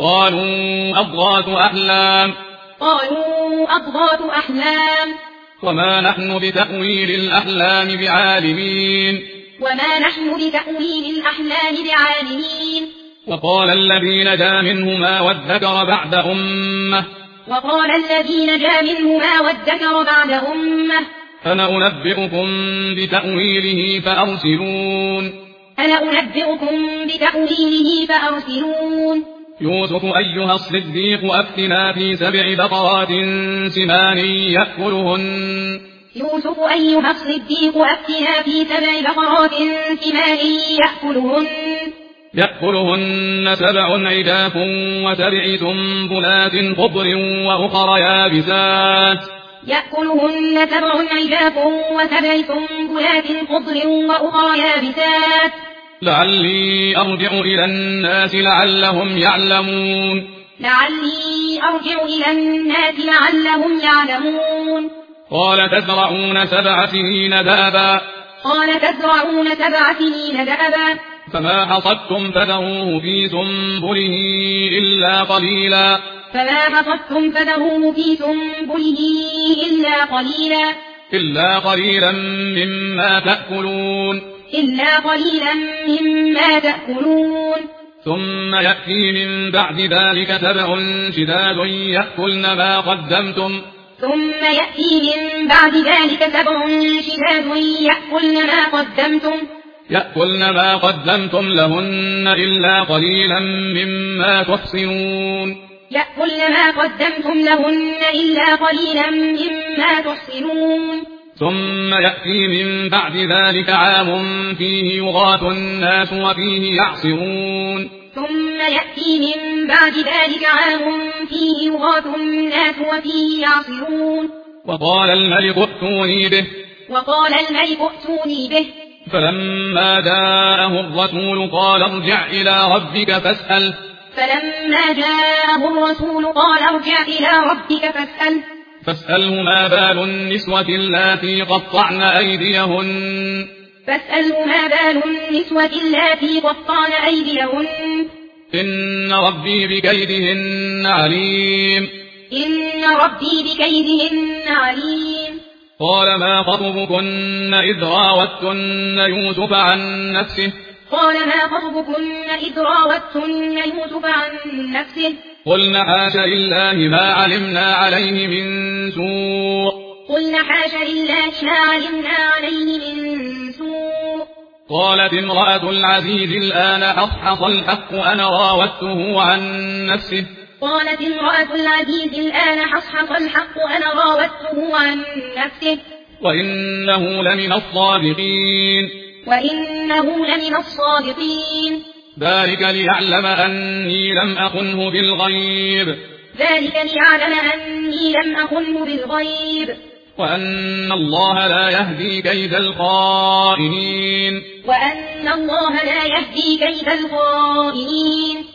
قالوا أضغاث أحلام وما نحن بتأويل الأحلام بعالمين وقال الذي نجا منهما وادكر بعد أمة أنا أنبئكم بتأويله فأرسلون يوسف أيها الصديق أفتنا في 7 بقرات سمان يأكلهن 7 عجاف و7 سنبلات خضر وأخر يابسات لعلي أرجع إلى الناس لعلهم يعلمون قال تزرعون 7 سنين دأبا فما حصدتم فذروه في سنبله إلا قليلا مما تأكلون ثم يأتي من بعد ذلك 7 شداد يأكلن ما قدمتم لهن إلا قليلا مما تحصنون ثم يأتي من بعد ذلك عام فيه يغاث الناس وفيه يعصرون وقال الملك ائتوني به فلما جاءه الرسول قال ارجع إلى ربك فاسأله ما بال النسوة اللاتي قطعن أيديهن إن ربي بكيدهن عليم قال ما خطبكن إذ راوتن يوسف عن نفسه قلنا حاش لله ما علمنا عليه من سوء قالت امرأة العزيز الآن حصحص الحق أنا راودته عن نفسه وإنه لمن الصادقين ذلك ليعلم أني لم أخنه بالغيب وأن الله لا يهدي كيد الخائنين